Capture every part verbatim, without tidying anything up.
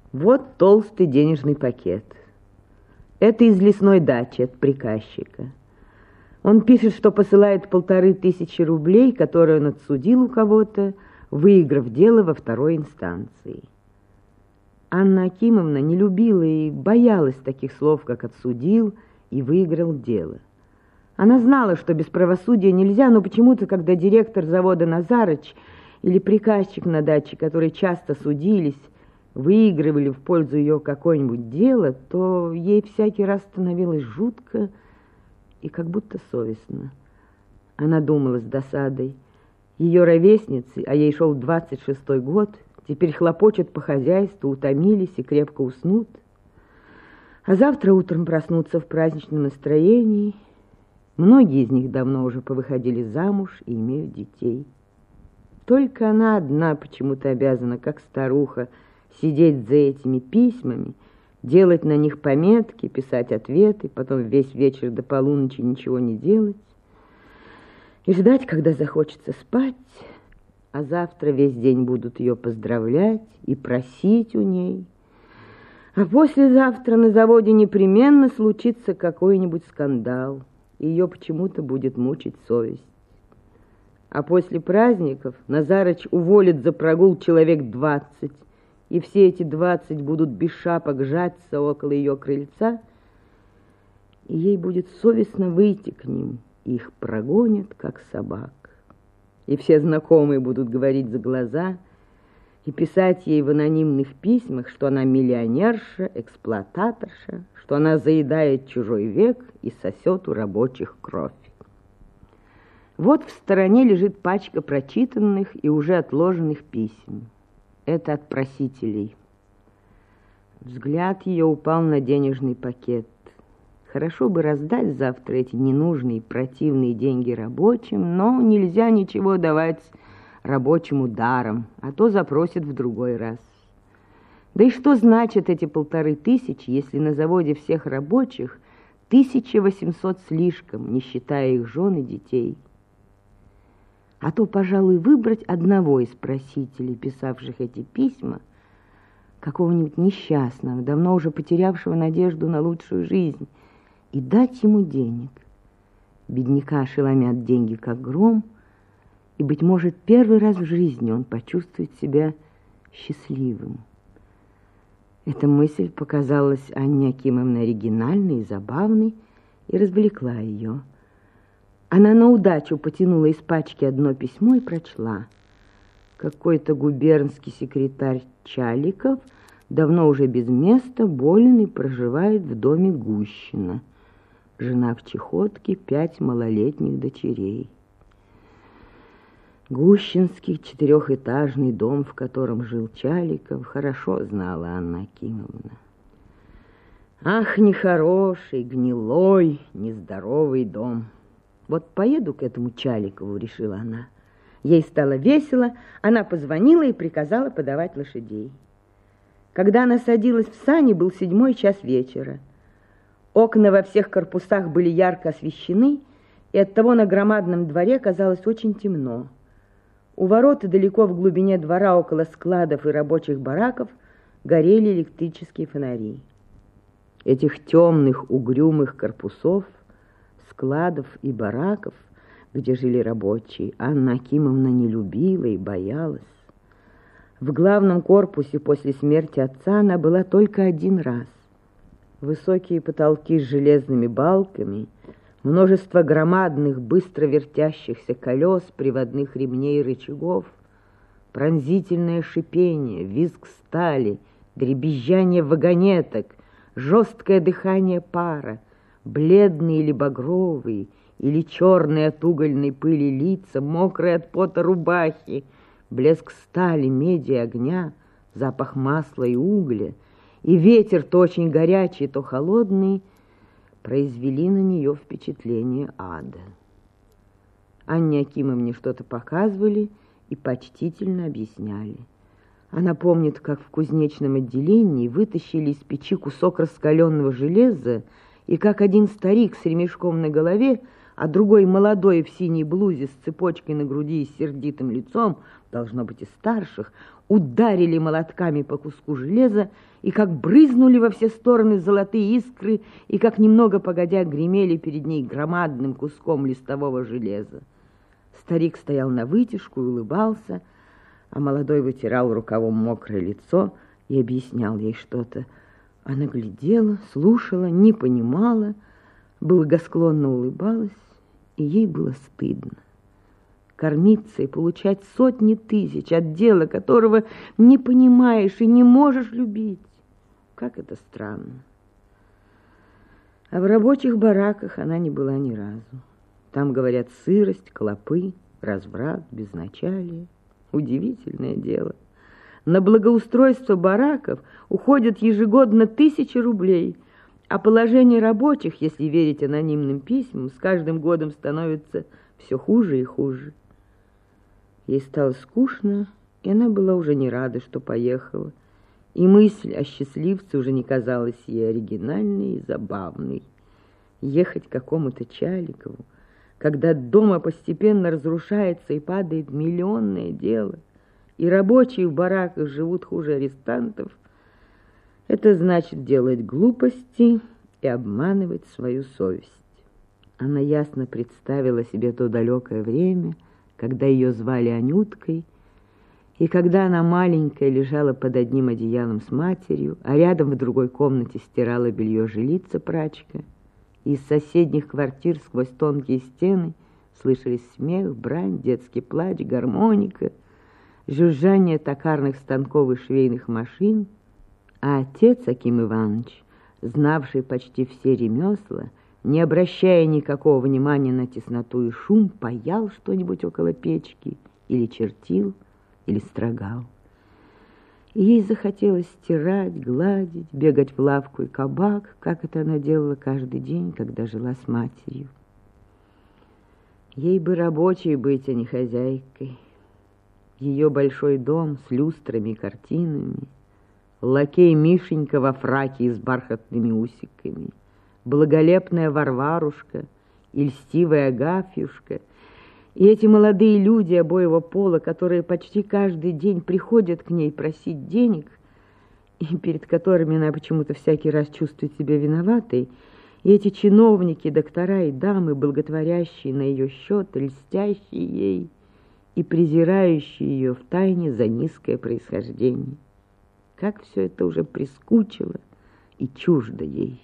Вот толстый денежный пакет. Это из лесной дачи от приказчика. Он пишет, что посылает полторы тысячи рублей, которые он отсудил у кого-то, выиграв дело во второй инстанции. Анна Акимовна не любила и боялась таких слов, как «отсудил» и «выиграл дело». Она знала, что без правосудия нельзя, но почему-то, когда директор завода Назарыч или приказчик на даче, которые часто судились, выигрывали в пользу ее какое-нибудь дело, то ей всякий раз становилось жутко и как будто совестно. Она думала с досадой. Ее ровесницы, а ей шел двадцать шестой год, теперь хлопочут по хозяйству, утомились и крепко уснут. А завтра утром проснутся в праздничном настроении. Многие из них давно уже повыходили замуж и имеют детей. Только она одна почему-то обязана, как старуха, сидеть за этими письмами, делать на них пометки, писать ответы, потом весь вечер до полуночи ничего не делать и ждать, когда захочется спать, а завтра весь день будут ее поздравлять и просить у ней. А послезавтра на заводе непременно случится какой-нибудь скандал, и ее почему-то будет мучить совесть. А после праздников Назарыч уволит за прогул человек двадцать, и все эти двадцать будут без шапок жаться около ее крыльца, и ей будет совестно выйти к ним, и их прогонят, как собак. И все знакомые будут говорить за глаза и писать ей в анонимных письмах, что она миллионерша, эксплуататорша, что она заедает чужой век и сосет у рабочих кровь. Вот в стороне лежит пачка прочитанных и уже отложенных писем. Это от просителей. Взгляд ее упал на денежный пакет. Хорошо бы раздать завтра эти ненужные, противные деньги рабочим, но нельзя ничего давать рабочему даром, а то запросят в другой раз. Да и что значат эти полторы тысячи, если на заводе всех рабочих тысяча восемьсот слишком, не считая их жен и детей? А то, пожалуй, выбрать одного из просителей, писавших эти письма, какого-нибудь несчастного, давно уже потерявшего надежду на лучшую жизнь, и дать ему денег. Бедняка ошеломят деньги, как гром, и, быть может, первый раз в жизни он почувствует себя счастливым. Эта мысль показалась Анне Акимовне оригинальной и забавной и развлекла ее. Она на удачу потянула из пачки одно письмо и прочла. Какой-то губернский секретарь Чаликов давно уже без места, болен и проживает в доме Гущина. Жена в чехотке, пять малолетних дочерей. Гущинский четырехэтажный дом, в котором жил Чаликов, хорошо знала Анна Акимовна. Ах, нехороший, гнилой, нездоровый дом. Вот поеду к этому Чаликову, решила она. Ей стало весело, она позвонила и приказала подавать лошадей. Когда она садилась в сани, был седьмой час вечера. Окна во всех корпусах были ярко освещены, и оттого на громадном дворе казалось очень темно. У ворот и далеко в глубине двора, около складов и рабочих бараков, горели электрические фонари. Этих темных, угрюмых корпусов, складов и бараков, где жили рабочие, Анна Акимовна не любила и боялась. В главном корпусе после смерти отца она была только один раз. Высокие потолки с железными балками, множество громадных, быстро вертящихся колес, приводных ремней и рычагов, пронзительное шипение, визг стали, дребезжание вагонеток, жесткое дыхание пара, бледные или багровые, или черные от угольной пыли лица, мокрые от пота рубахи, блеск стали, меди и огня, запах масла и угля, и ветер то очень горячий, то холодный, произвели на нее впечатление ада. Анне Акимовне что-то показывали и почтительно объясняли. Она помнит, как в кузнечном отделении вытащили из печи кусок раскаленного железа, и как один старик с ремешком на голове а другой молодой в синей блузе с цепочкой на груди и с сердитым лицом, должно быть, из старших, ударили молотками по куску железа, и как брызнули во все стороны золотые искры, и как немного погодя гремели перед ней громадным куском листового железа. Старик стоял навытяжку и улыбался, а молодой вытирал рукавом мокрое лицо и объяснял ей что-то. Она глядела, слушала, не понимала, благосклонно улыбалась, и ей было стыдно. Кормиться и получать сотни тысяч от дела, которого не понимаешь и не можешь любить. Как это странно. А в рабочих бараках она не была ни разу. Там, говорят, сырость, клопы, разврат, безначалие. Удивительное дело. На благоустройство бараков уходят ежегодно тысячи рублей, а положение рабочих, если верить анонимным письмам, с каждым годом становится все хуже и хуже. Ей стало скучно, и она была уже не рада, что поехала. И мысль о счастливце уже не казалась ей оригинальной и забавной. Ехать к какому-то Чаликову, когда дома постепенно разрушается и падает миллионное дело, и рабочие в бараках живут хуже арестантов, это значит делать глупости и обманывать свою совесть. Она ясно представила себе то далекое время, когда ее звали Анюткой, и когда она маленькая лежала под одним одеялом с матерью, а рядом в другой комнате стирала белье жилица-прачка, и из соседних квартир сквозь тонкие стены слышались смех, брань, детский плач, гармоника, жужжание токарных станков и швейных машин, а отец Аким Иванович, знавший почти все ремесла, не обращая никакого внимания на тесноту и шум, паял что-нибудь около печки или чертил, или строгал. И ей захотелось стирать, гладить, бегать в лавку и кабак, как это она делала каждый день, когда жила с матерью. Ей бы рабочей быть, а не хозяйкой. Ее большой дом с люстрами и картинами, лакей Мишенька во фраке и с бархатными усиками, благолепная Варварушка и льстивая Агафьюшка, и эти молодые люди обоего пола, которые почти каждый день приходят к ней просить денег, и перед которыми она почему-то всякий раз чувствует себя виноватой, и эти чиновники, доктора и дамы, благотворящие на ее счет, льстящие ей и презирающие ее втайне за низкое происхождение. Как все это уже прискучило и чуждо ей.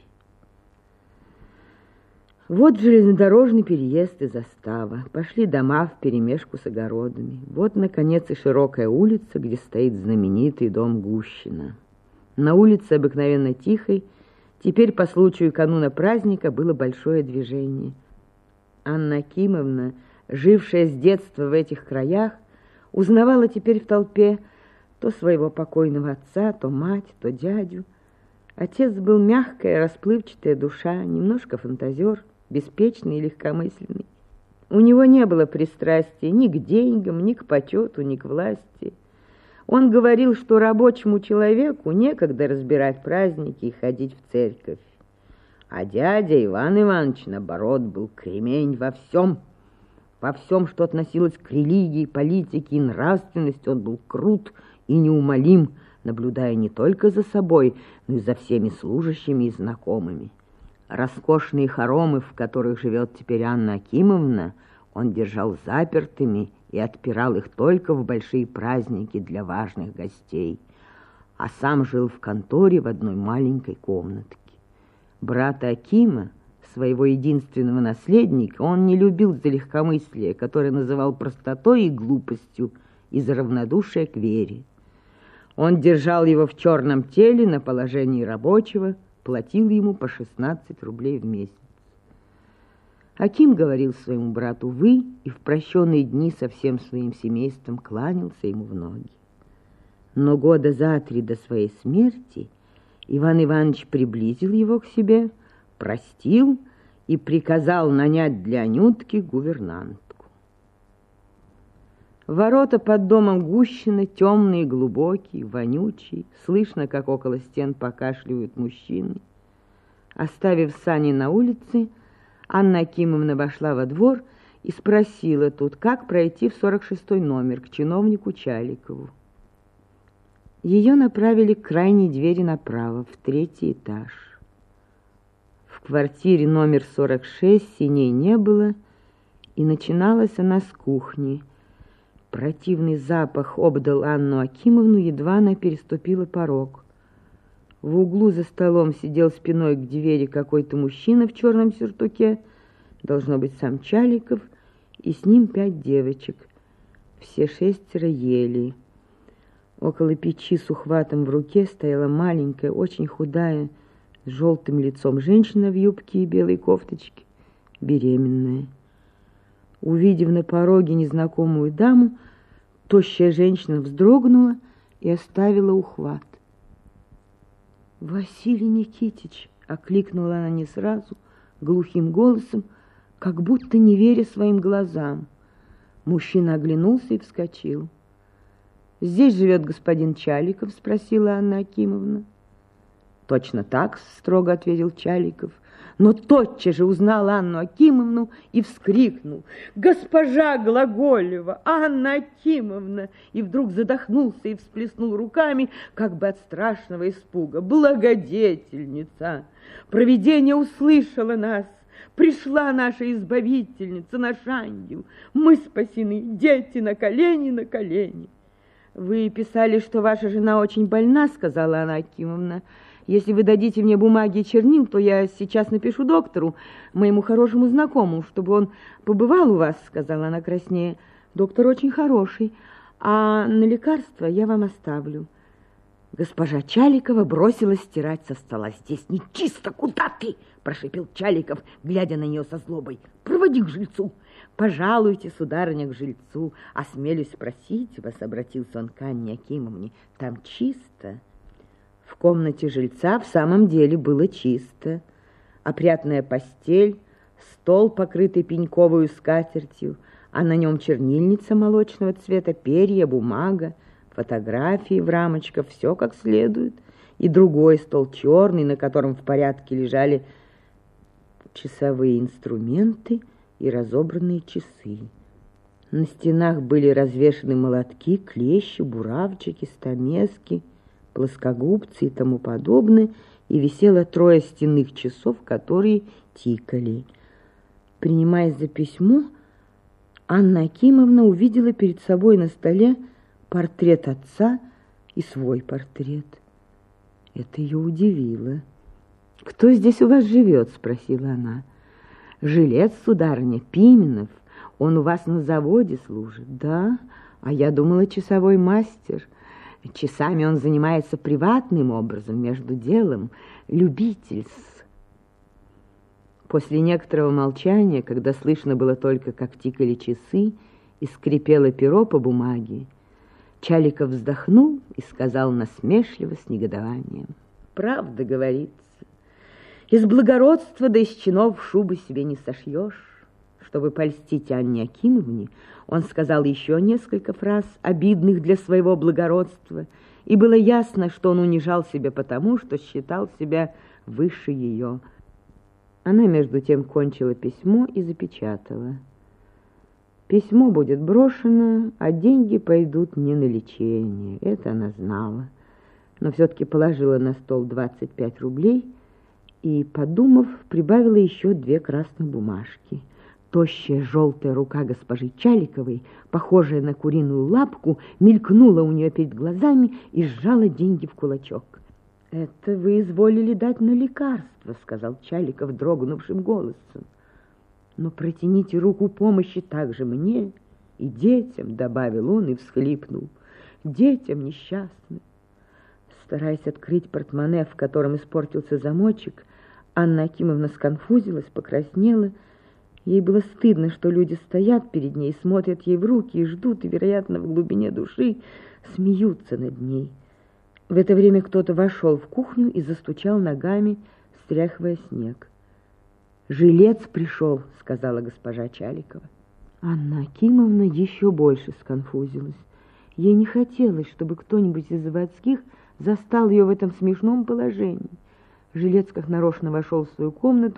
Вот железнодорожный переезд и застава. Пошли дома вперемешку с огородами. Вот, наконец, и широкая улица, где стоит знаменитый дом Гущина. На улице, обыкновенно тихой, теперь по случаю кануна праздника было большое движение. Анна Акимовна, жившая с детства в этих краях, узнавала теперь в толпе то своего покойного отца, то мать, то дядю. Отец был мягкая, расплывчатая душа, немножко фантазер, беспечный и легкомысленный. У него не было пристрастия ни к деньгам, ни к почету, ни к власти. Он говорил, что рабочему человеку некогда разбирать праздники и ходить в церковь. А дядя Иван Иванович, наоборот, был кремень во всем. Во всем, что относилось к религии, политике и нравственности, он был крут и неумолим, наблюдая не только за собой, но и за всеми служащими и знакомыми. Роскошные хоромы, в которых живет теперь Анна Акимовна, он держал запертыми и отпирал их только в большие праздники для важных гостей, а сам жил в конторе в одной маленькой комнатке. Брата Акима, своего единственного наследника, он не любил за легкомыслие, которое называл простотой и глупостью, и за равнодушие к вере. Он держал его в черном теле на положении рабочего, платил ему по шестнадцать рублей в месяц. Аким говорил своему брату «вы» и в прощенные дни со всем своим семейством кланялся ему в ноги. Но года за три до своей смерти Иван Иванович приблизил его к себе, простил и приказал нанять для Анютки гувернантку. Ворота под домом Гущина темные, глубокие, вонючие, слышно, как около стен покашливают мужчины. Оставив сани на улице, Анна Акимовна вошла во двор и спросила тут, как пройти в сорок шестой номер к чиновнику Чаликову. Ее направили к крайней двери направо, в третий этаж. В квартире номер сорок шесть синей не было, и начиналась она с кухни. Противный запах обдал Анну Акимовну, едва она переступила порог. В углу за столом сидел спиной к двери какой-то мужчина в черном сюртуке, должно быть сам Чаликов, и с ним пять девочек. Все шестеро ели. Около печи с ухватом в руке стояла маленькая, очень худая, с желтым лицом женщина в юбке и белой кофточке, беременная. Увидев на пороге незнакомую даму, тощая женщина вздрогнула и оставила ухват. «Василий Никитич!» — окликнула она не сразу, глухим голосом, как будто не веря своим глазам. Мужчина оглянулся и вскочил. «Здесь живет господин Чаликов?» — спросила Анна Акимовна. «Точно так», — строго ответил Чаликов, но тотчас же узнал Анну Акимовну и вскрикнул: «Госпожа Глаголева! Анна Акимовна!» И вдруг задохнулся и всплеснул руками, как бы от страшного испуга. «Благодетельница! Провидение услышало нас! Пришла наша избавительница, наш ангел! Мы спасены, дети на колени, на колени!» «Вы писали, что ваша жена очень больна», — сказала Анна Акимовна. «Если вы дадите мне бумаги и чернил, то я сейчас напишу доктору, моему хорошему знакомому, чтобы он побывал у вас», — сказала она краснее. «Доктор очень хороший, а на лекарства я вам оставлю». Госпожа Чаликова бросилась стирать со стола. «Здесь нечисто, куда ты?» – прошипел Чаликов, глядя на нее со злобой. «Проводи к жильцу». «Пожалуйте, сударыня, к жильцу. Осмелюсь спросить вас», – обратился он к Анне Акимовне. «Там чисто». В комнате жильца в самом деле было чисто. Опрятная постель, стол, покрытый пеньковую скатертью, а на нем чернильница молочного цвета, перья, бумага, фотографии в рамочках, все как следует, и другой стол черный, на котором в порядке лежали часовые инструменты и разобранные часы. На стенах были развешаны молотки, клещи, буравчики, стамески, плоскогубцы и тому подобное, и висело трое стенных часов, которые тикали. Принимаясь за письмо, Анна Акимовна увидела перед собой на столе портрет отца и свой портрет. Это ее удивило. «Кто здесь у вас живет?» – спросила она. «Жилец, сударыня, Пименов. Он у вас на заводе служит». «Да? А я думала, часовой мастер. Часами он занимается приватным образом, между делом. Любитель». После некоторого молчания, когда слышно было только, как тикали часы и скрипело перо по бумаге, Чаликов вздохнул и сказал насмешливо с негодованием: «Правда говорится, из благородства да из чинов шубы себе не сошьешь». Чтобы польстить Анне Акимовне, он сказал еще несколько фраз, обидных для своего благородства, и было ясно, что он унижал себя потому, что считал себя выше ее. Она, между тем, кончила письмо и запечатала. Письмо будет брошено, а деньги пойдут не на лечение. Это она знала. Но все-таки положила на стол двадцать пять рублей и, подумав, прибавила еще две красные бумажки. Тощая желтая рука госпожи Чаликовой, похожая на куриную лапку, мелькнула у нее перед глазами и сжала деньги в кулачок. «Это вы изволили дать на лекарство», — сказал Чаликов дрогнувшим голосом. «Но протяните руку помощи также мне и детям», — добавил он и всхлипнул. «Детям несчастным». Стараясь открыть портмоне, в котором испортился замочек, Анна Акимовна сконфузилась, покраснела. Ей было стыдно, что люди стоят перед ней, смотрят ей в руки и ждут, и, вероятно, в глубине души смеются над ней. В это время кто-то вошел в кухню и застучал ногами, стряхивая снег. «Жилец пришел», — сказала госпожа Чаликова. Анна Акимовна еще больше сконфузилась. Ей не хотелось, чтобы кто-нибудь из заводских застал ее в этом смешном положении. Жилец как нарочно вошел в свою комнату,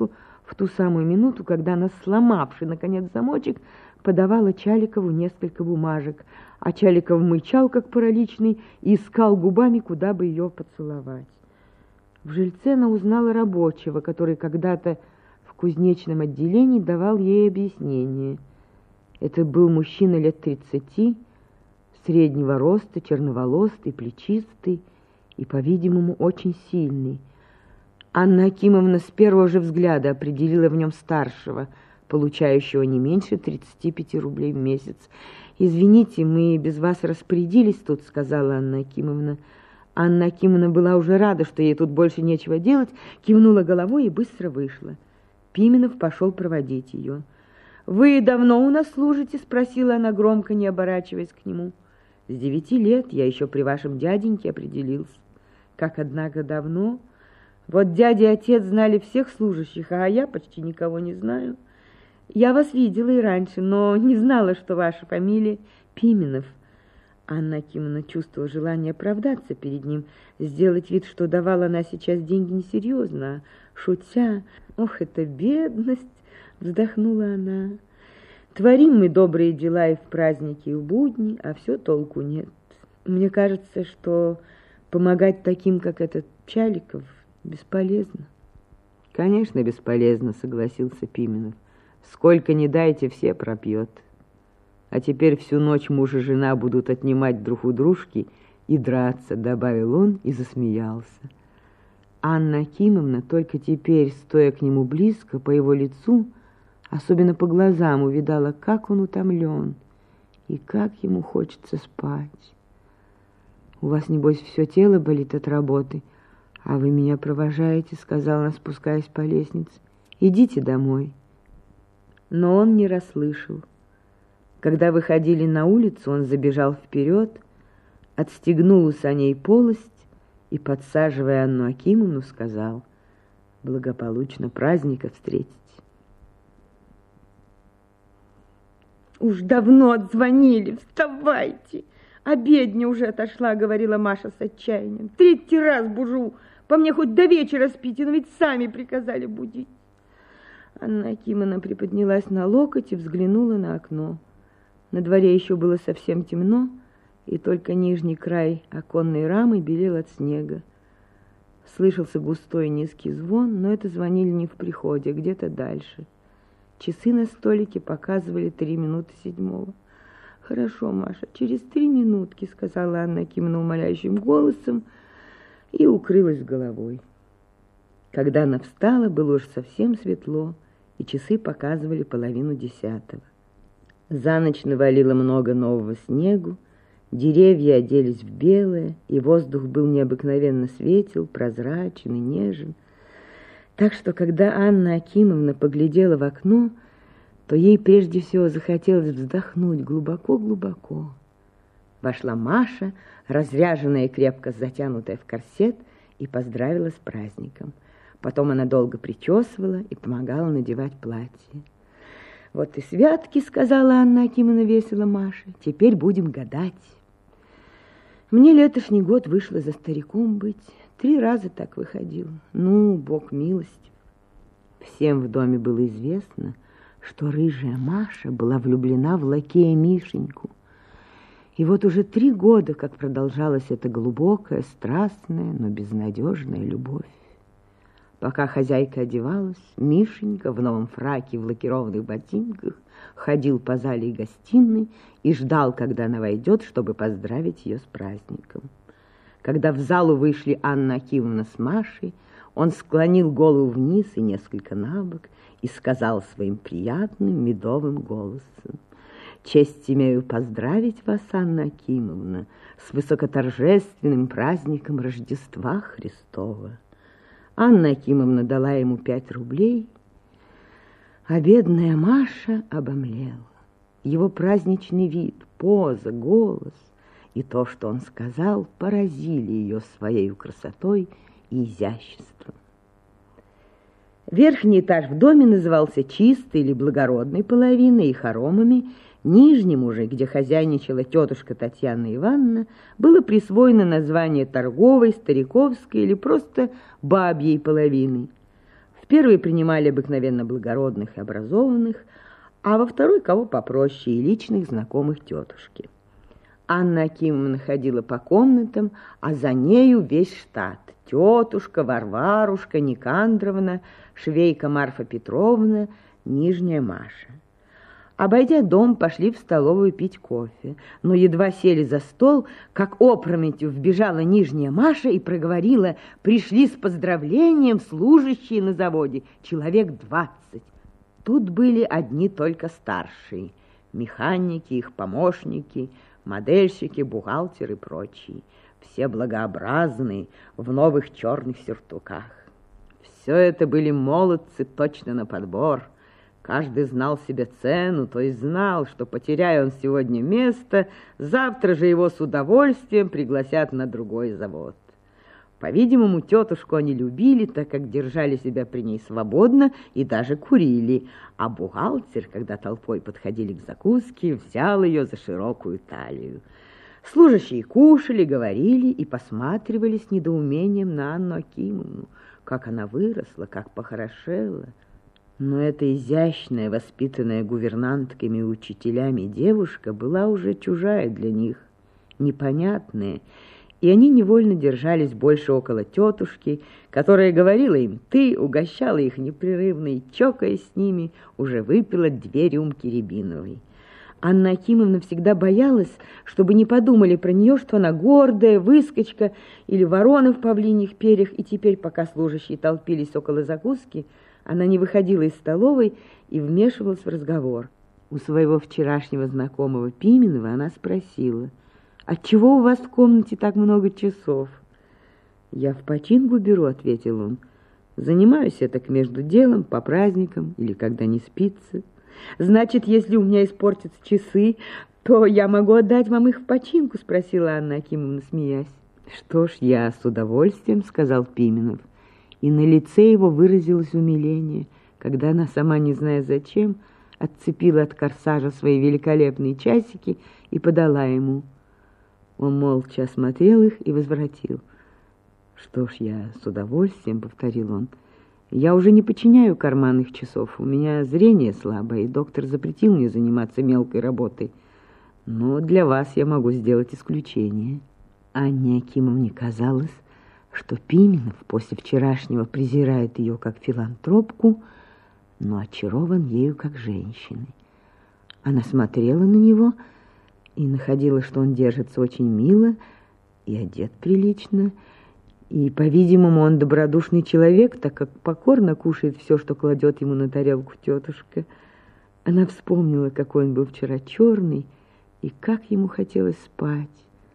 в ту самую минуту, когда она, сломавши, наконец, замочек, подавала Чаликову несколько бумажек, а Чаликов мычал, как параличный, и искал губами, куда бы ее поцеловать. В жильце она узнала рабочего, который когда-то в кузнечном отделении давал ей объяснение. Это был мужчина лет тридцати, среднего роста, черноволосый, плечистый и, по-видимому, очень сильный. Анна Акимовна с первого же взгляда определила в нем старшего, получающего не меньше тридцати пяти рублей в месяц. «Извините, мы без вас распорядились тут», — сказала Анна Акимовна. Анна Акимовна была уже рада, что ей тут больше нечего делать, кивнула головой и быстро вышла. Пименов пошел проводить ее. «Вы давно у нас служите?» — спросила она громко, не оборачиваясь к нему. «С девяти лет, я еще при вашем дяденьке определился». «Как, однако, давно? Вот дядя и отец знали всех служащих, а я почти никого не знаю. Я вас видела и раньше, но не знала, что ваша фамилия Пименов». Анна Акимовна чувствовала желание оправдаться перед ним, сделать вид, что давала она сейчас деньги несерьезно, а шутя. «Ох, это бедность!» — вздохнула она. «Творим мы добрые дела и в праздники, и в будни, а все толку нет. Мне кажется, что помогать таким, как этот Чаликов, бесполезно». «Конечно, бесполезно», — согласился Пименов. «Сколько ни дайте, все пропьет. А теперь всю ночь муж и жена будут отнимать друг у дружки и драться», — добавил он и засмеялся. Анна Акимовна только теперь, стоя к нему близко, по его лицу, особенно по глазам, увидала, как он утомлен и как ему хочется спать. «У вас, небось, все тело болит от работы, а вы меня провожаете», — сказала она, спускаясь по лестнице. «Идите домой». Но он не расслышал. Когда выходили на улицу, он забежал вперед, отстегнул у саней полость и, подсаживая Анну Акимовну, сказал: «Благополучно праздника встретить». «Уж давно отзвонили, вставайте! Обедня уже отошла», — говорила Маша с отчаянием. «Третий раз бужу, по мне хоть до вечера спите, но ведь сами приказали будить». Анна Акимовна приподнялась на локоть и взглянула на окно. На дворе еще было совсем темно, и только нижний край оконной рамы белел от снега. Слышался густой низкий звон, но это звонили не в приходе, а где-то дальше. Часы на столике показывали три минуты седьмого. «Хорошо, Маша, через три минутки», — сказала Анна Акимовна умоляющим голосом и укрылась головой. Когда она встала, было уж совсем светло, и часы показывали половину десятого. За ночь навалило много нового снегу, деревья оделись в белое, и воздух был необыкновенно светел, прозрачен и нежен. Так что, когда Анна Акимовна поглядела в окно, то ей прежде всего захотелось вздохнуть глубоко-глубоко. Вошла Маша, разряженная и крепко затянутая в корсет, и поздравила с праздником. Потом она долго причесывала и помогала надевать платье. «Вот и святки», — сказала Анна Акимовна весело Маше, — «теперь будем гадать». Мне летошний год вышло за стариком быть. Три раза так выходил. Ну, Бог милостив. Всем в доме было известно, что рыжая Маша была влюблена в лакея Мишеньку. И вот уже три года, как продолжалась эта глубокая, страстная, но безнадежная любовь. Пока хозяйка одевалась, Мишенька в новом фраке, в лакированных ботинках ходил по зале и гостиной и ждал, когда она войдет, чтобы поздравить ее с праздником. Когда в залу вышли Анна Акимовна с Машей, он склонил голову вниз и несколько набок и сказал своим приятным медовым голосом: «Честь имею поздравить вас, Анна Акимовна, с высокоторжественным праздником Рождества Христова». Анна Акимовна дала ему пять рублей, а бедная Маша обомлела. Его праздничный вид, поза, голос и то, что он сказал, поразили ее своей красотой и изяществом. Верхний этаж в доме назывался чистой или благородной половиной и хоромами. Нижнему же, где хозяйничала тетушка Татьяна Ивановна, было присвоено название торговой, стариковской или просто бабьей половины. В первой принимали обыкновенно благородных и образованных, а во второй кого попроще и личных знакомых тетушки. Анна Акимовна ходила по комнатам, а за нею весь штат. Тетушка, Варварушка, Никандровна, швейка Марфа Петровна, Нижняя Маша. Обойдя дом, пошли в столовую пить кофе, но едва сели за стол, как опрометью вбежала Нижняя Маша и проговорила: пришли с поздравлением служащие на заводе, человек двадцать. Тут были одни только старшие, механики, их помощники, модельщики, бухгалтеры и прочие, все благообразные, в новых черных сюртуках. Все это были молодцы точно на подбор. Каждый знал себе цену, то есть знал, что, потеряя он сегодня место, завтра же его с удовольствием пригласят на другой завод. По-видимому, тетушку они любили, так как держали себя при ней свободно и даже курили, а бухгалтер, когда толпой подходили к закуске, взял ее за широкую талию. Служащие кушали, говорили и посматривали с недоумением на Анну Акимовну, как она выросла, как похорошела. Но эта изящная, воспитанная гувернантками и учителями девушка была уже чужая для них, непонятная, и они невольно держались больше около тетушки, которая говорила им «ты», угощала их непрерывно и, чокаясь с ними, уже выпила две рюмки рябиновой. Анна Акимовна всегда боялась, чтобы не подумали про нее, что она гордая, выскочка или ворона в павлиньих перьях, и теперь, пока служащие толпились около закуски, она не выходила из столовой и вмешивалась в разговор. У своего вчерашнего знакомого Пименова она спросила: «Отчего у вас в комнате так много часов?» «Я в починку беру», — ответил он. «Занимаюсь я так между делом, по праздникам или когда не спится. Значит, если у меня испортятся часы, то я могу отдать вам их в починку?» — спросила Анна Акимовна, смеясь. «Что ж, я с удовольствием», — сказал Пименов. И на лице его выразилось умиление, когда она, сама не зная зачем, отцепила от корсажа свои великолепные часики и подала ему. Он молча осмотрел их и возвратил. «Что ж, я с удовольствием», — повторил он. «Я уже не починяю карманных часов, у меня зрение слабое, и доктор запретил мне заниматься мелкой работой. Но для вас я могу сделать исключение». Анне Акимовне казалось, что Пименов после вчерашнего презирает ее как филантропку, но очарован ею как женщиной. Она смотрела на него и находила, что он держится очень мило и одет прилично, и, по-видимому, он добродушный человек, так как покорно кушает все, что кладет ему на тарелку тетушка. Она вспомнила, какой он был вчера черный, и как ему хотелось спать.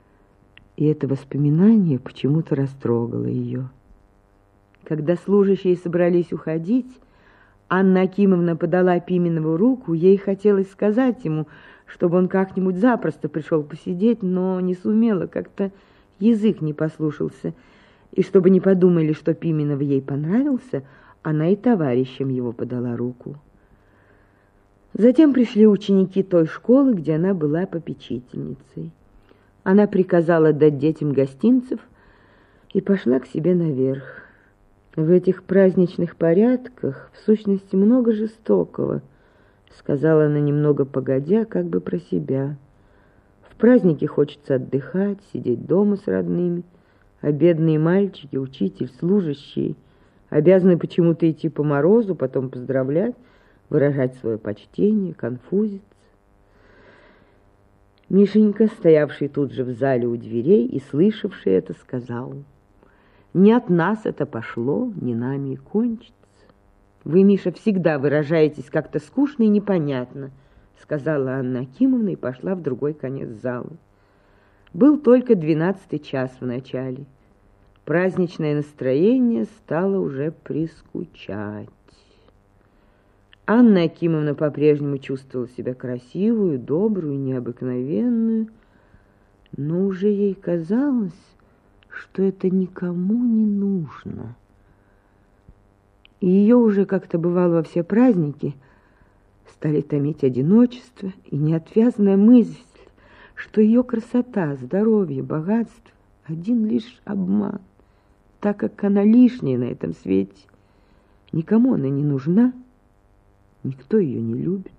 И это воспоминание почему-то растрогало ее. Когда служащие собрались уходить, Анна Акимовна подала Пименову руку. Ей хотелось сказать ему, чтобы он как-нибудь запросто пришел посидеть, но не сумела, как-то язык не послушался. И чтобы не подумали, что Пименов ей понравился, она и товарищам его подала руку. Затем пришли ученики той школы, где она была попечительницей. Она приказала дать детям гостинцев и пошла к себе наверх. В этих праздничных порядках, в сущности, много жестокого, сказала она немного погодя, как бы про себя. В праздники хочется отдыхать, сидеть дома с родными, а бедные мальчики, учитель, служащие обязаны почему-то идти по морозу, потом поздравлять, выражать свое почтение, конфузиться. Мишенька, стоявший тут же в зале у дверей и слышавший это, сказал: «Не от нас это пошло, не нами и кончится». «Вы, Миша, всегда выражаетесь как-то скучно и непонятно», сказала Анна Акимовна и пошла в другой конец зала. Был только двенадцатый час в начале. Праздничное настроение стало уже прискучать. Анна Акимовна по-прежнему чувствовала себя красивую, добрую, необыкновенную, но уже ей казалось, что это никому не нужно. И ее уже, как-то бывало во все праздники, стали томить одиночество и неотвязная мысль, что ее красота, здоровье, богатство — один лишь обман, так как она лишняя на этом свете. Никому она не нужна, никто ее не любит.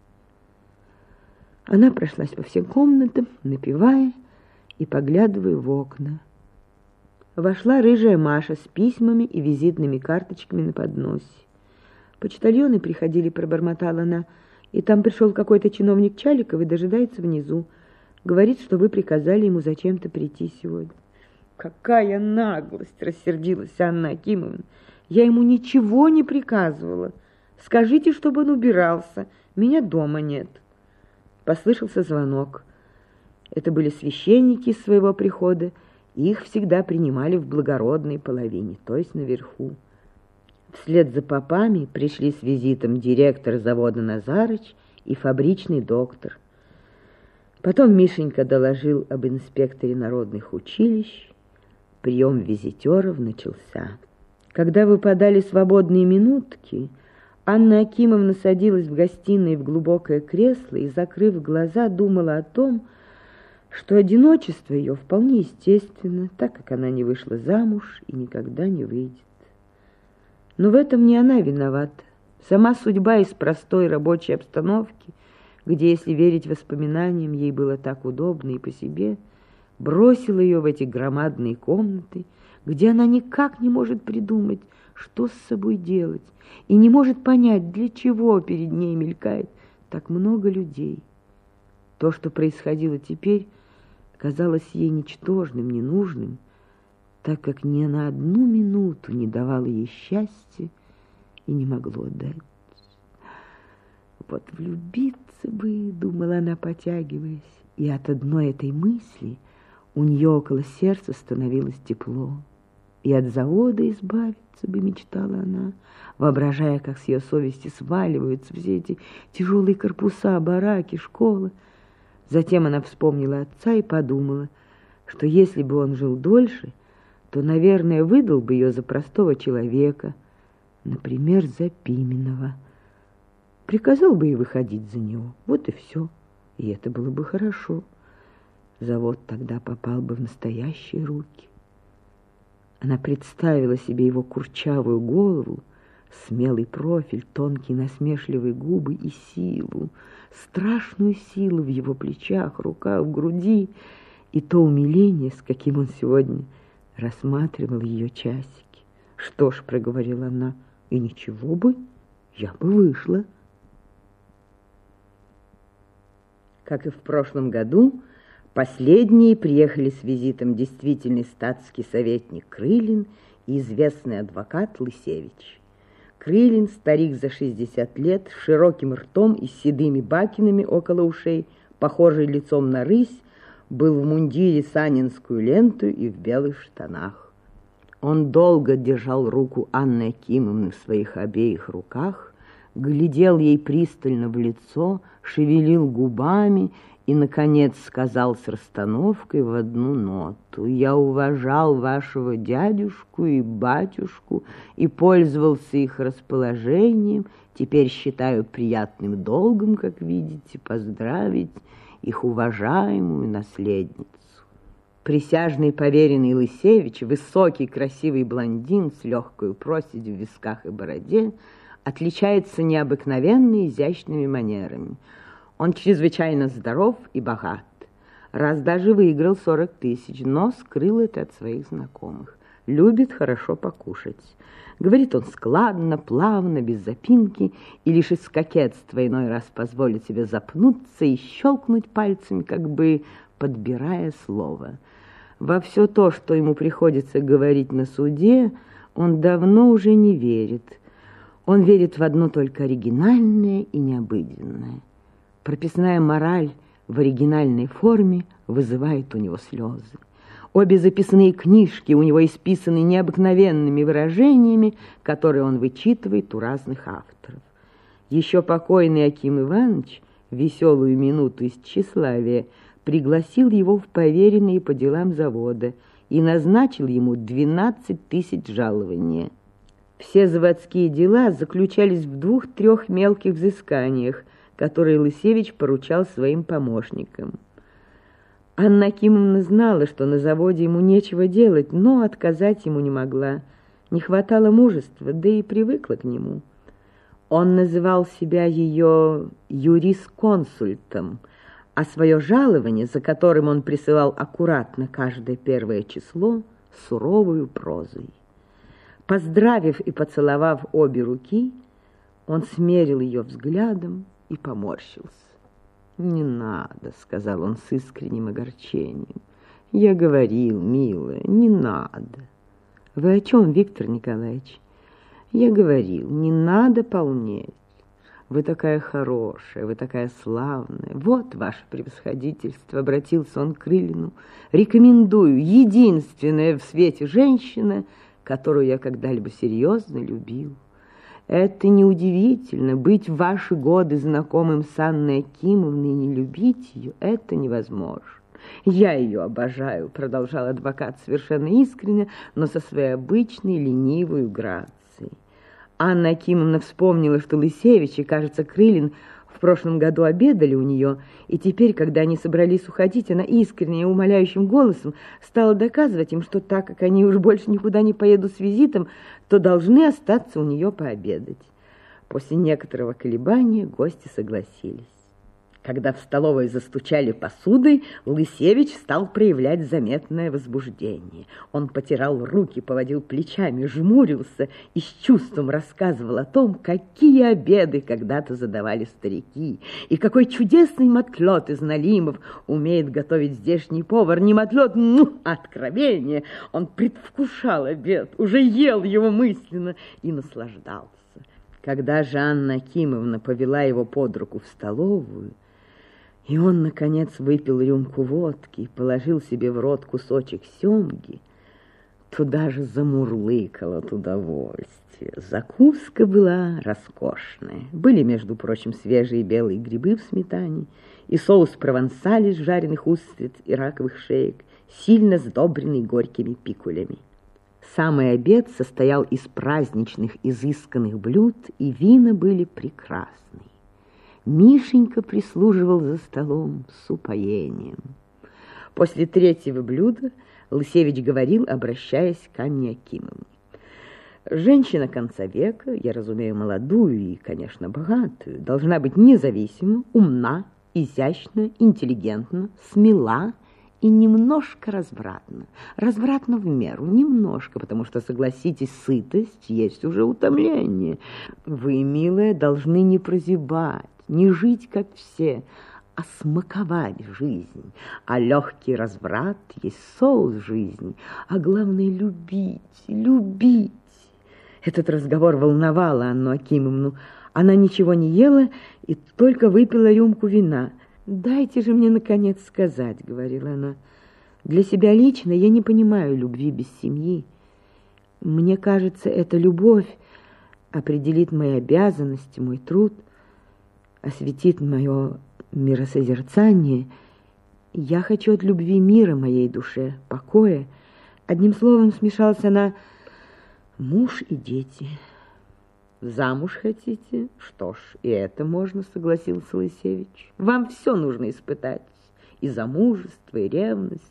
Она прошлась по всем комнатам, напевая и поглядывая в окна. Вошла рыжая Маша с письмами и визитными карточками на подносе. Почтальоны приходили, пробормотала она, и там пришел какой-то чиновник Чаликов и дожидается внизу. Говорит, что вы приказали ему зачем-то прийти сегодня. Какая наглость, рассердилась Анна Акимовна. Я ему ничего не приказывала. Скажите, чтобы он убирался. Меня дома нет. Послышался звонок. Это были священники из своего прихода, и их всегда принимали в благородной половине, то есть наверху. Вслед за попами пришли с визитом директор завода Назарыч и фабричный доктор. Потом Мишенька доложил об инспекторе народных училищ. Прием визитеров начался. Когда выпадали свободные минутки, Анна Акимовна садилась в гостиной в глубокое кресло и, закрыв глаза, думала о том, что одиночество ее вполне естественно, так как она не вышла замуж и никогда не выйдет. Но в этом не она виновата. Сама судьба из простой рабочей обстановки, где, если верить воспоминаниям, ей было так удобно и по себе, бросила ее в эти громадные комнаты, где она никак не может придумать, что с собой делать, и не может понять, для чего перед ней мелькает так много людей. То, что происходило теперь, казалось ей ничтожным, ненужным, так как ни на одну минуту не давало ей счастья и не могло дать. Вот влюбиться бы, думала она, потягиваясь, и от одной этой мысли у нее около сердца становилось тепло. И от завода избавиться бы, мечтала она, воображая, как с ее совести сваливаются все эти тяжелые корпуса, бараки, школы. Затем она вспомнила отца и подумала, что если бы он жил дольше, то, наверное, выдал бы ее за простого человека, например, за Пименова. Приказал бы ей выходить за него, вот и все, и это было бы хорошо. Завод тогда попал бы в настоящие руки. Она представила себе его курчавую голову, смелый профиль, тонкие насмешливые губы и силу, страшную силу в его плечах, руках, груди, и то умиление, с каким он сегодня рассматривал ее часики. «Что ж», — проговорила она, — «и ничего бы, я бы вышла». Как и в прошлом году, последние приехали с визитом действительный статский советник Крылин и известный адвокат Лысевич. Крылин, старик за шестьдесят лет, с широким ртом и с седыми бакинами около ушей, похожий лицом на рысь, был в мундире с анинскую ленту и в белых штанах. Он долго держал руку Анны Акимовны в своих обеих руках, глядел ей пристально в лицо, шевелил губами и, наконец, сказал с расстановкой в одну ноту: «Я уважал вашего дядюшку и батюшку и пользовался их расположением. Теперь считаю приятным долгом, как видите, поздравить их уважаемую наследницу». Присяжный поверенный Лысевич, высокий красивый блондин с легкой проседью в висках и бороде, отличается необыкновенно изящными манерами. Он чрезвычайно здоров и богат. Раз даже выиграл сорок тысяч, но скрыл это от своих знакомых. Любит хорошо покушать. Говорит он складно, плавно, без запинки, и лишь из кокетства иной раз позволит себе запнуться и щелкнуть пальцами, как бы подбирая слово. Во все то, что ему приходится говорить на суде, он давно уже не верит. Он верит в одно только оригинальное и необыденное. Прописная мораль в оригинальной форме вызывает у него слезы. Обе записные книжки у него исписаны необыкновенными выражениями, которые он вычитывает у разных авторов. Еще покойный Аким Иванович в веселую минуту из тщеславия пригласил его в поверенные по делам завода и назначил ему двенадцать тысяч жалования. Все заводские дела заключались в двух-трех мелких взысканиях, которые Лысевич поручал своим помощникам. Анна Акимовна знала, что на заводе ему нечего делать, но отказать ему не могла. Не хватало мужества, да и привыкла к нему. Он называл себя ее юрисконсультом, а свое жалование, за которым он присылал аккуратно каждое первое число, суровую прозой. Поздравив и поцеловав обе руки, он смерил ее взглядом и поморщился. «Не надо», — сказал он с искренним огорчением. «Я говорил, милая, не надо». «Вы о чем, Виктор Николаевич?» «Я говорил, не надо полнеть. Вы такая хорошая, вы такая славная. Вот ваше превосходительство», — обратился он к Крылину. «Рекомендую, единственная в свете женщина, которую я когда-либо серьезно любил. Это неудивительно, быть в ваши годы знакомым с Анной Акимовной и не любить ее, это невозможно. Я ее обожаю», — продолжал адвокат совершенно искренне, но со своей обычной ленивой грацией. Анна Акимовна вспомнила, что Лысевич и, кажется, Крылин в прошлом году обедали у нее, и теперь, когда они собрались уходить, она искренне и умоляющим голосом стала доказывать им, что так как они уж больше никуда не поедут с визитом, то должны остаться у нее пообедать. После некоторого колебания гости согласились. Когда в столовой застучали посудой, Лысевич стал проявлять заметное возбуждение. Он потирал руки, поводил плечами, жмурился и с чувством рассказывал о том, какие обеды когда-то задавали старики, и какой чудесный матлот из налимов умеет готовить здешний повар. Не матлот, ну, откровение. Он предвкушал обед, уже ел его мысленно и наслаждался. Когда же Анна Акимовна повела его под руку в столовую, и он, наконец, выпил рюмку водки и положил себе в рот кусочек семги, то даже замурлыкал от удовольствия. Закуска была роскошная. Были, между прочим, свежие белые грибы в сметане и соус провансаль из жареных устриц и раковых шеек, сильно сдобренный горькими пикулями. Самый обед состоял из праздничных изысканных блюд, и вина были прекрасные. Мишенька прислуживал за столом с упоением. После третьего блюда Лысевич говорил, обращаясь к Анне Акимовне: «Женщина конца века, я разумею, молодую и, конечно, богатую, должна быть независима, умна, изящна, интеллигентна, смела и немножко развратна. Развратна в меру, немножко, потому что, согласитесь, сытость есть уже утомление. Вы, милая, должны не прозябать, не жить, как все, а смаковать жизнь. А легкий разврат есть соус жизни, а главное — любить, любить». Этот разговор волновал Анну Акимовну. Она ничего не ела и только выпила рюмку вина. «Дайте же мне, наконец, сказать», — говорила она. «Для себя лично я не понимаю любви без семьи. Мне кажется, эта любовь определит мои обязанности, мой труд, осветит мое миросозерцание. Я хочу от любви мира моей душе, покоя». Одним словом, смешалась она: муж и дети. «Замуж хотите? Что ж, и это можно», — согласился Лысевич. «Вам все нужно испытать. И замужество, и ревность,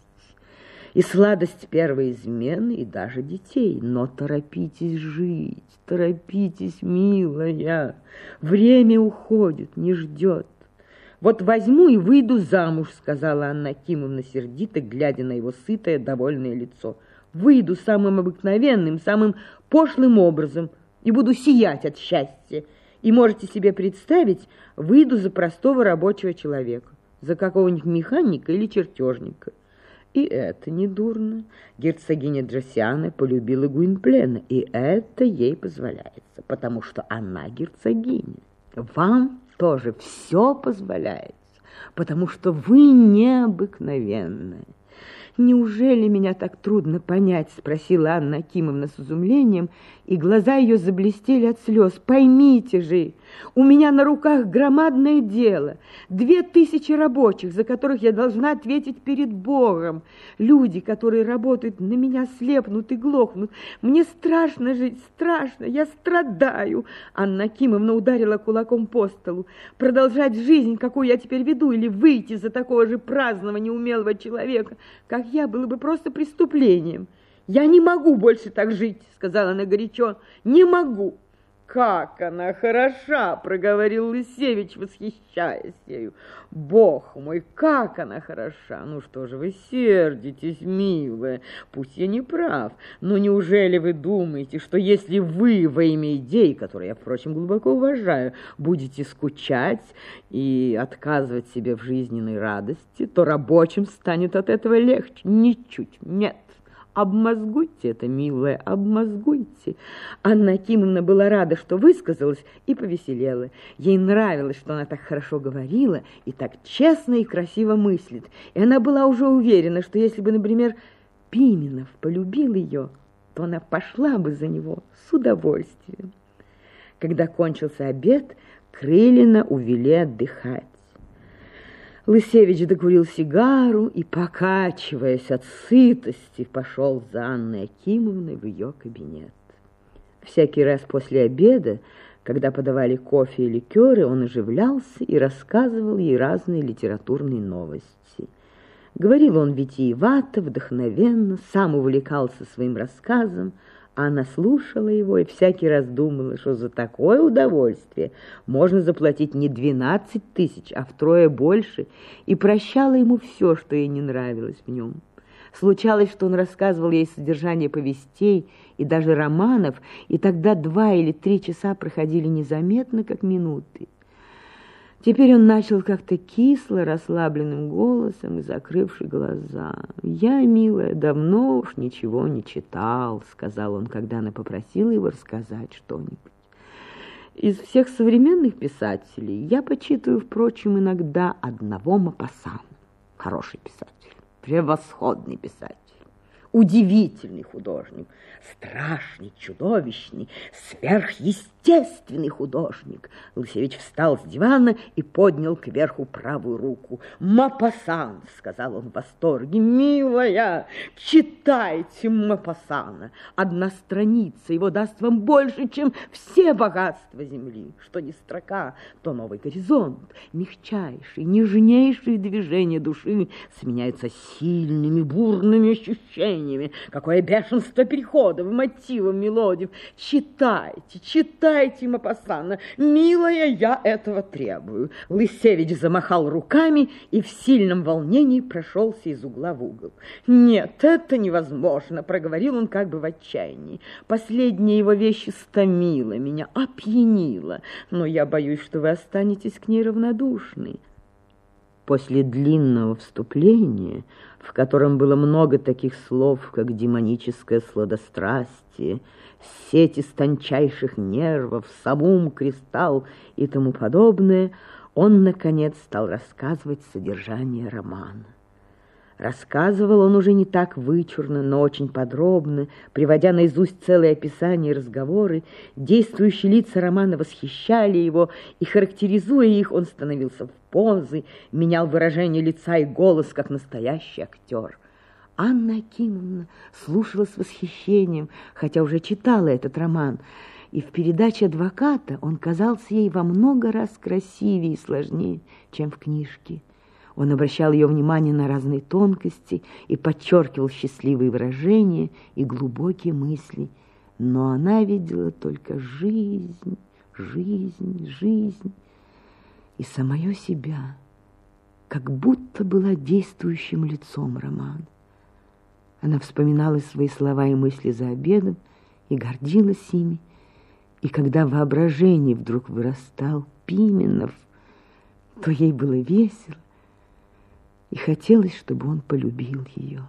и сладость первой измены, и даже детей. Но торопитесь жить, торопитесь, милая. Время уходит, не ждет. Вот возьму и выйду замуж», — сказала Анна Акимовна сердито, глядя на его сытое, довольное лицо. «Выйду самым обыкновенным, самым пошлым образом и буду сиять от счастья. И можете себе представить, выйду за простого рабочего человека, за какого-нибудь механика или чертежника». И это не дурно. Герцогиня Джосиана полюбила Гуинплена, и это ей позволяется, потому что она герцогиня. Вам тоже все позволяется, потому что вы необыкновенная. «Неужели меня так трудно понять?» — спросила Анна Акимовна с изумлением, и глаза ее заблестели от слез. «Поймите же, у меня на руках громадное дело, две тысячи рабочих, за которых я должна ответить перед Богом. Люди, которые работают, на меня слепнут и глохнут. Мне страшно жить, страшно, я страдаю». Анна Акимовна ударила кулаком по столу. «Продолжать жизнь, какую я теперь веду, или выйти за такого же праздного, неумелого человека, как я, было бы просто преступлением. «Я не могу больше так жить», — сказала она горячо. «Не могу». «Как она хороша!» — проговорил Лысевич, восхищаясь ею. «Бог мой, как она хороша! Ну что же вы сердитесь, милая? Пусть я не прав, но неужели вы думаете, что если вы во имя идей, которые я, впрочем, глубоко уважаю, будете скучать и отказывать себе в жизненной радости, то рабочим станет от этого легче? Ничуть нет. Обмозгуйте это, милая, обмозгуйте». Анна Акимовна была рада, что высказалась, и повеселела. Ей нравилось, что она так хорошо говорила и так честно и красиво мыслит. И она была уже уверена, что если бы, например, Пименов полюбил ее, то она пошла бы за него с удовольствием. Когда кончился обед, Крылина увели отдыхать. Лысевич докурил сигару и, покачиваясь от сытости, пошел за Анной Акимовной в ее кабинет. Всякий раз после обеда, когда подавали кофе и ликеры, он оживлялся и рассказывал ей разные литературные новости. Говорил он витиевато, вдохновенно, сам увлекался своим рассказом, а она слушала его и всякий раз думала, что за такое удовольствие можно заплатить не двенадцать тысяч, а втрое больше, и прощала ему все, что ей не нравилось в нем. Случалось, что он рассказывал ей содержание повестей и даже романов, и тогда два или три часа проходили незаметно, как минуты. Теперь он начал как-то кисло, расслабленным голосом и закрывши глаза. «Я, милая, давно уж ничего не читал», — сказал он, когда она попросила его рассказать что-нибудь. «Из всех современных писателей я почитываю, впрочем, иногда одного Мопассана. Хороший писатель, превосходный писатель, удивительный художник, страшный, чудовищный, сверхъестественный художник». Лысевич встал с дивана и поднял кверху правую руку. «Мопассан!» — сказал он в восторге. «Милая, читайте Мопассана. Одна страница его даст вам больше, чем все богатства земли. Что ни строка, то новый горизонт. Мягчайшие, нежнейшие движения души сменяются сильными, бурными ощущениями. Какое бешенство переходов, мотивов, мелодий. Читайте, читайте Мопассана. Милая, я этого требую». Лысевич замахал руками и в сильном волнении прошелся из угла в угол. «Нет, это невозможно», — проговорил он как бы в отчаянии. «Последняя его вещь стомила меня, опьянила, но я боюсь, что вы останетесь к ней равнодушны». После длинного вступления, в котором было много таких слов, как демоническое сладострастие, сеть из тончайших нервов, самум, кристалл и тому подобное, он, наконец, стал рассказывать содержание романа. Рассказывал он уже не так вычурно, но очень подробно, приводя наизусть целые описания и разговоры. Действующие лица романа восхищали его, и, характеризуя их, он становился в позы, менял выражение лица и голос, как настоящий актер. Анна Акимовна слушала с восхищением, хотя уже читала этот роман, и в передаче адвоката он казался ей во много раз красивее и сложнее, чем в книжке. Он обращал ее внимание на разные тонкости и подчеркивал счастливые выражения и глубокие мысли. Но она видела только жизнь, жизнь, жизнь и самое себя, как будто была действующим лицом романа. Она вспоминала свои слова и мысли за обедом и гордилась ими. И когда в воображении вдруг вырастал Пименов, то ей было весело, и хотелось, чтобы он полюбил ее.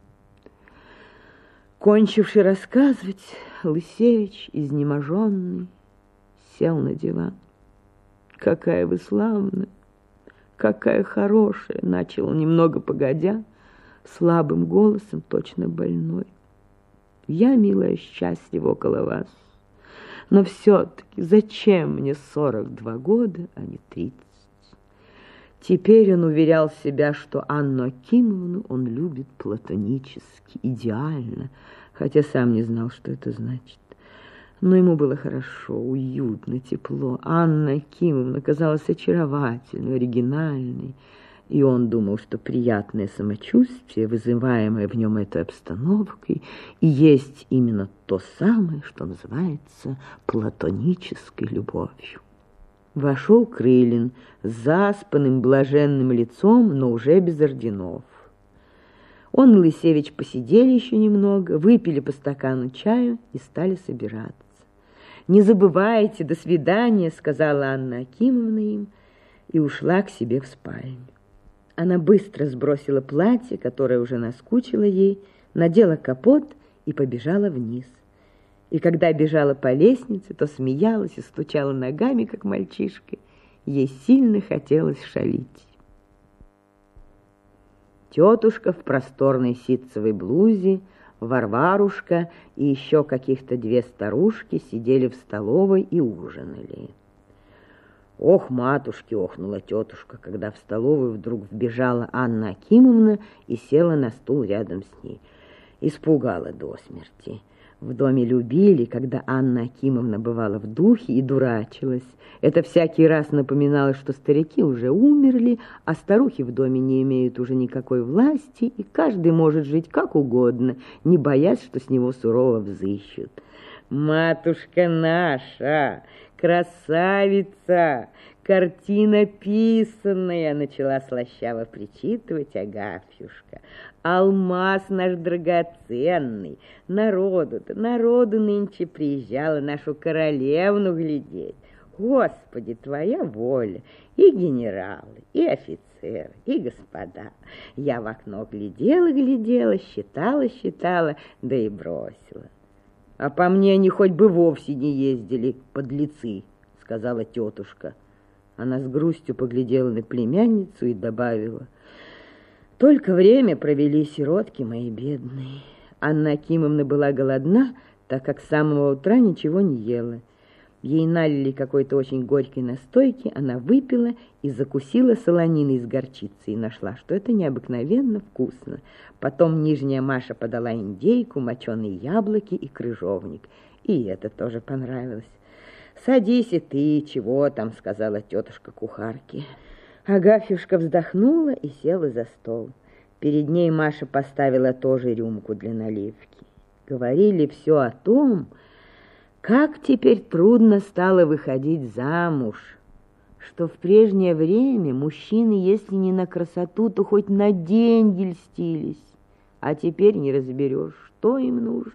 Кончивший рассказывать, Лысевич, изнеможенный, сел на диван. «Какая вы славная, какая хорошая!» — начал он немного погодя, слабым голосом, точно больной. «Я, милая, счастлива около вас, но все-таки зачем мне сорок два года, а не тридцать?» Теперь он уверял себя, что Анну Акимовну он любит платонически, идеально, хотя сам не знал, что это значит. Но ему было хорошо, уютно, тепло. Анна Акимовна казалась очаровательной, оригинальной. И он думал, что приятное самочувствие, вызываемое в нем этой обстановкой, и есть именно то самое, что называется платонической любовью. Вошел Крылин с заспанным блаженным лицом, но уже без орденов. Он и Лысевич посидели еще немного, выпили по стакану чаю и стали собираться. «Не забывайте, до свидания», — сказала Анна Акимовна им, и ушла к себе в спальню. Она быстро сбросила платье, которое уже наскучило ей, надела капот и побежала вниз. И когда бежала по лестнице, то смеялась и стучала ногами, как мальчишка. Ей сильно хотелось шалить. Тетушка в просторной ситцевой блузе, Варварушка и еще каких-то две старушки сидели в столовой и ужинали. «Ох, матушки!» — охнула тетушка, когда в столовую вдруг вбежала Анна Акимовна и села на стул рядом с ней. Испугала до смерти. В доме любили, когда Анна Акимовна бывала в духе и дурачилась. Это всякий раз напоминало, что старики уже умерли, а старухи в доме не имеют уже никакой власти, и каждый может жить как угодно, не боясь, что с него сурово взыщут. «Матушка наша, красавица, картина писанная!» — начала слащаво причитывать Агафьюшка. «Алмаз наш драгоценный! Народу-то, народу нынче приезжала нашу королевну глядеть. Господи, твоя воля! И генералы, и офицеры, и господа! Я в окно глядела-глядела, считала-считала, да и бросила. А по мне они хоть бы вовсе не ездили, подлецы!» — сказала тетушка. Она с грустью поглядела на племянницу и добавила: «Только время провели сиротки мои бедные». Анна Акимовна была голодна, так как с самого утра ничего не ела. Ей налили какой-то очень горькой настойки, она выпила и закусила солониной с горчицей и нашла, что это необыкновенно вкусно. Потом нижняя Маша подала индейку, моченые яблоки и крыжовник. И это тоже понравилось. «Садись и ты, чего там», — сказала тетушка кухарке. Агафьюшка вздохнула и села за стол. Перед ней Маша поставила тоже рюмку для наливки. Говорили все о том, как теперь трудно стало выходить замуж, что в прежнее время мужчины, если не на красоту, то хоть на деньги льстились, а теперь не разберешь, что им нужно.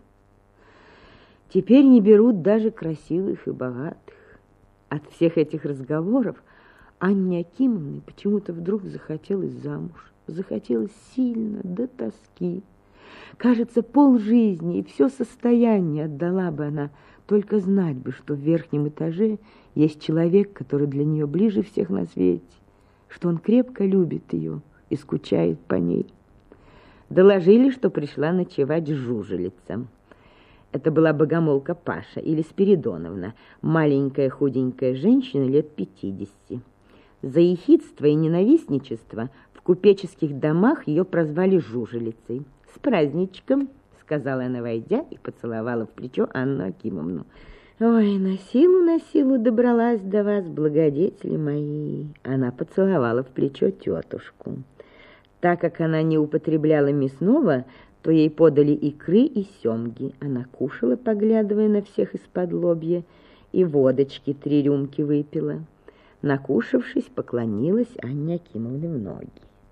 Теперь не берут даже красивых и богатых. От всех этих разговоров Анне Акимовне почему-то вдруг захотелось замуж. Захотелось сильно, до тоски. Кажется, полжизни и все состояние отдала бы она, только знать бы, что в верхнем этаже есть человек, который для нее ближе всех на свете, что он крепко любит ее и скучает по ней. Доложили, что пришла ночевать жужелица. Это была богомолка Паша или Спиридоновна, маленькая худенькая женщина лет пятидесяти. За ехидство и ненавистничество в купеческих домах ее прозвали жужелицей. «С праздничком!» — сказала она, войдя, и поцеловала в плечо Анну Акимовну. «Ой, на силу, на силу добралась до вас, благодетели мои!» Она поцеловала в плечо тетушку. Так как она не употребляла мясного, то ей подали икры и семги. Она кушала, поглядывая на всех из-под лобья, и водочки три рюмки выпила. Накушавшись, поклонилась Анне Акимовне в ноги.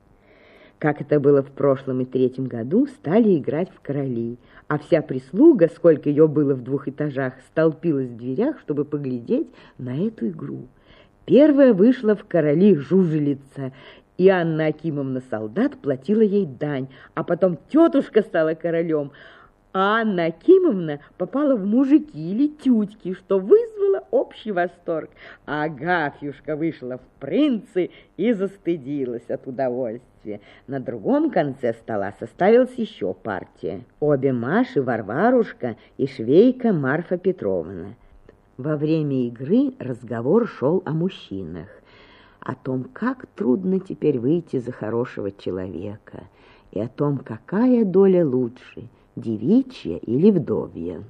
Как это было в прошлом и третьем году, стали играть в короли, а вся прислуга, сколько ее было в двух этажах, столпилась в дверях, чтобы поглядеть на эту игру. Первая вышла в короли жужелица, и Анна Акимовна солдат платила ей дань, а потом тетушка стала королем, а Анна Акимовна попала в мужики или тютьки, что вызвало общий восторг. А Агафьюшка вышла в принцы и застыдилась от удовольствия. На другом конце стола составилась еще партия. Обе Маши, Варварушка и швейка Марфа Петровна. Во время игры разговор шел о мужчинах, о том, как трудно теперь выйти за хорошего человека, и о том, какая доля лучше – девичья или вдовья.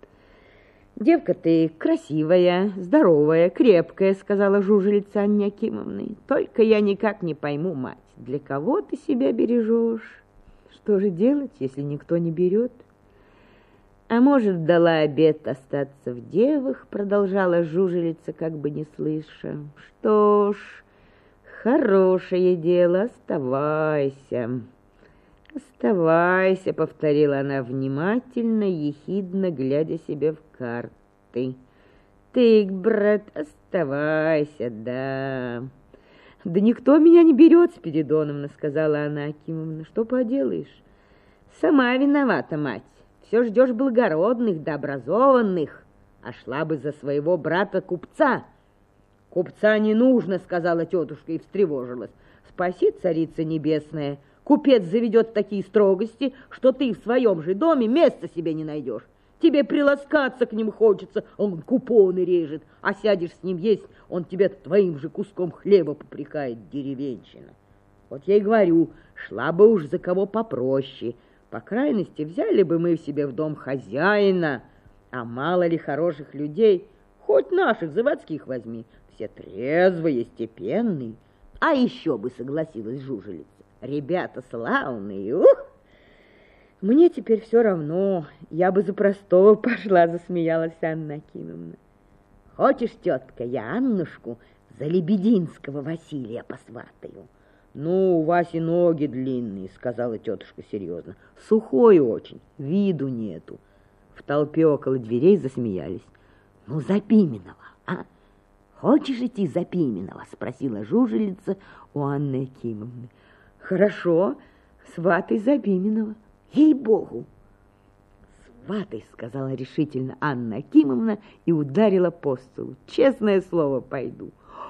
«Девка ты красивая, здоровая, крепкая», — сказала жужелица Анне Акимовны. «Только я никак не пойму, мать, для кого ты себя бережешь? Что же делать, если никто не берет? А может, дала обет остаться в девах, продолжала жужелица, как бы не слыша. Что ж, хорошее дело, оставайся. Оставайся, повторила она внимательно, ехидно, глядя себе в карты. Ты, брат, оставайся, да. Да никто меня не берет, Спиридоновна, сказала Анна Акимовна. Что поделаешь? Сама виновата, мать. Все ждешь благородных да образованных, а шла бы за своего брата-купца. Купца не нужно, сказала тетушка и встревожилась. Спаси, царица небесная, купец заведет такие строгости, что ты в своем же доме места себе не найдешь. Тебе приласкаться к ним хочется, он купоны режет, а сядешь с ним есть, он тебя твоим же куском хлеба попрекает, деревенщина. Вот я и говорю, шла бы уж за кого попроще. По крайности, взяли бы мы в себе в дом хозяина, а мало ли хороших людей, хоть наших заводских возьми, все трезвые, степенные. А еще бы согласилась жужелица. Ребята славные, ух! Мне теперь все равно, я бы за простого пошла, засмеялась Анна Акимовна. Хочешь, тетка, я Аннушку за Лебединского Василия посватаю? Ну, у Васи ноги длинные, сказала тетушка серьезно. Сухой очень, виду нету. В толпе около дверей засмеялись. Ну, за Пименова, а? Хочешь идти за Пименова? Спросила жужелица у Анны Акимовны. Хорошо, сватай за Пименова. Ей-богу! Сватай, сказала решительно Анна Акимовна и ударила по столу. Честное слово, пойду.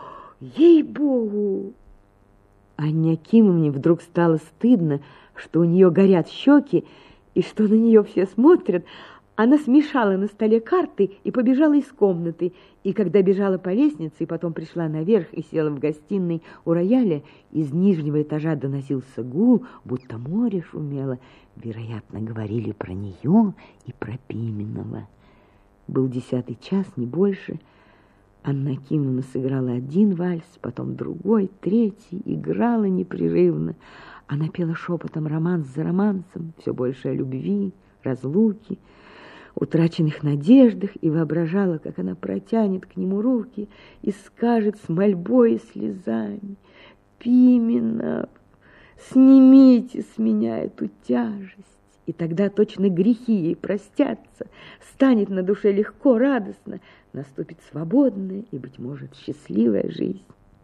Ей-богу! Анне Акимовне вдруг стало стыдно, что у нее горят щеки и что на нее все смотрят. Она смешала на столе карты и побежала из комнаты. И когда бежала по лестнице и потом пришла наверх и села в гостиной у рояля, из нижнего этажа доносился гул, будто море шумело. Вероятно, говорили про нее и про Пименова. Был десятый час, не больше. Анна Акимовна сыграла один вальс, потом другой, третий, играла непрерывно. Она пела шепотом романс за романсом, все больше о любви, разлуке, утраченных надеждах, и воображала, как она протянет к нему руки и скажет с мольбой и слезами: «Пименов, снимите с меня эту тяжесть». И тогда точно грехи ей простятся, станет на душе легко, радостно, наступит свободная и, быть может, счастливая жизнь.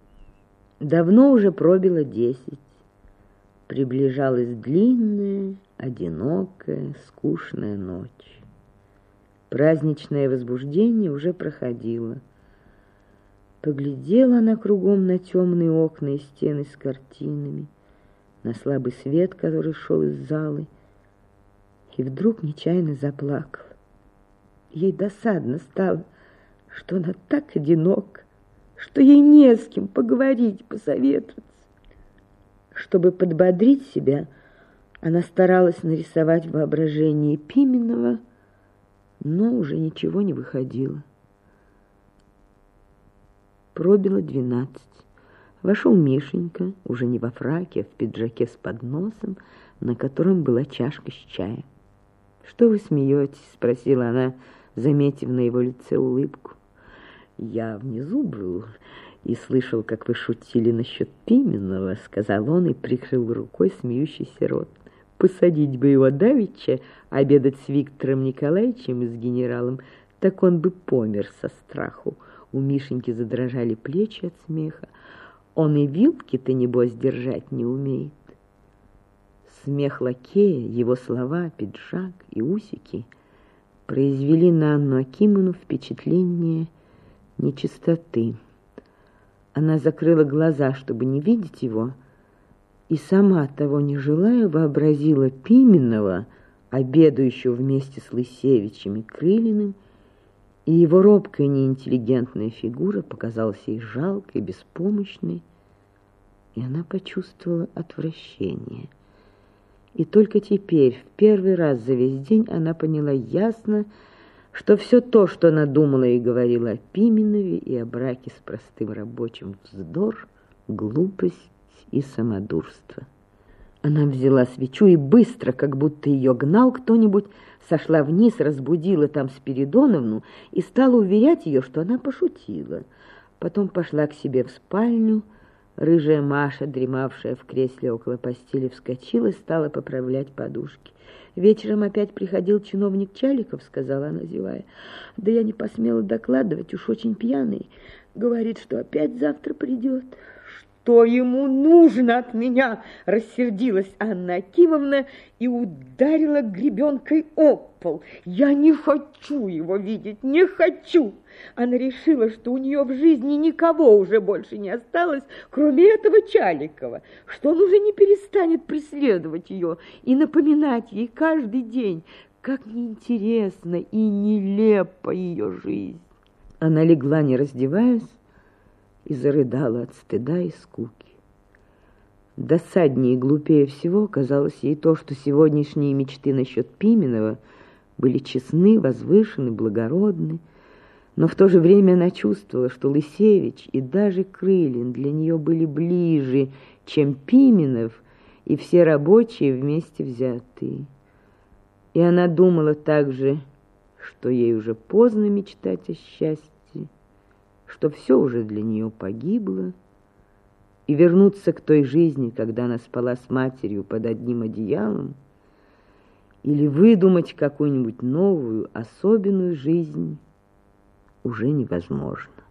Давно уже пробило десять. Приближалась длинная, одинокая, скучная ночь. Праздничное возбуждение уже проходило. Поглядела она кругом на темные окна и стены с картинами, на слабый свет, который шел из залы, и вдруг нечаянно заплакала. Ей досадно стало, что она так одинока, что ей не с кем поговорить, посоветоваться. Чтобы подбодрить себя, она старалась нарисовать в воображении Пименова, но уже ничего не выходило. Пробило двенадцать. Вошел Мишенька, уже не во фраке, а в пиджаке с подносом, на котором была чашка с чаем. «Что вы смеетесь?» — спросила она, заметив на его лице улыбку. «Я внизу был и слышал, как вы шутили насчет Пименова», — сказал он и прикрыл рукой смеющийся рот. «Посадить бы его давеча, обедать с Виктором Николаевичем и с генералом, так он бы помер со страху». У Мишеньки задрожали плечи от смеха. «Он и вилки-то, небось, держать не умеет». Смех лакея, его слова, пиджак и усики произвели на Анну Акимовну впечатление нечистоты. Она закрыла глаза, чтобы не видеть его, и сама, того не желая, вообразила Пименова, обедающего вместе с Лысевичем и Крылиным, и его робкая неинтеллигентная фигура показалась ей жалкой, беспомощной, и она почувствовала отвращение. И только теперь, в первый раз за весь день, она поняла ясно, что все то, что она думала и говорила о Пименове и о браке с простым рабочим, вздор, глупость, и самодурство. Она взяла свечу и быстро, как будто ее гнал кто-нибудь, сошла вниз, разбудила там Спиридоновну и стала уверять ее, что она пошутила. Потом пошла к себе в спальню. Рыжая Маша, дремавшая в кресле около постели, вскочила и стала поправлять подушки. «Вечером опять приходил чиновник Чаликов», — сказала она, зевая. «Да я не посмела докладывать, уж очень пьяный. Говорит, что опять завтра придет». «Что ему нужно от меня?» — рассердилась Анна Акимовна и ударила гребенкой об пол. «Я не хочу его видеть, не хочу!» Она решила, что у нее в жизни никого уже больше не осталось, кроме этого Чаликова, что он уже не перестанет преследовать ее и напоминать ей каждый день, как неинтересна и нелепа ее жизнь. Она легла, не раздеваясь, и зарыдала от стыда и скуки. Досаднее и глупее всего казалось ей то, что сегодняшние мечты насчет Пименова были честны, возвышены, благородны, но в то же время она чувствовала, что Лысевич и даже Крылин для нее были ближе, чем Пименов и все рабочие вместе взятые. И она думала также, что ей уже поздно мечтать о счастье, что все уже для нее погибло, и вернуться к той жизни, когда она спала с матерью под одним одеялом, или выдумать какую-нибудь новую, особенную жизнь уже невозможно.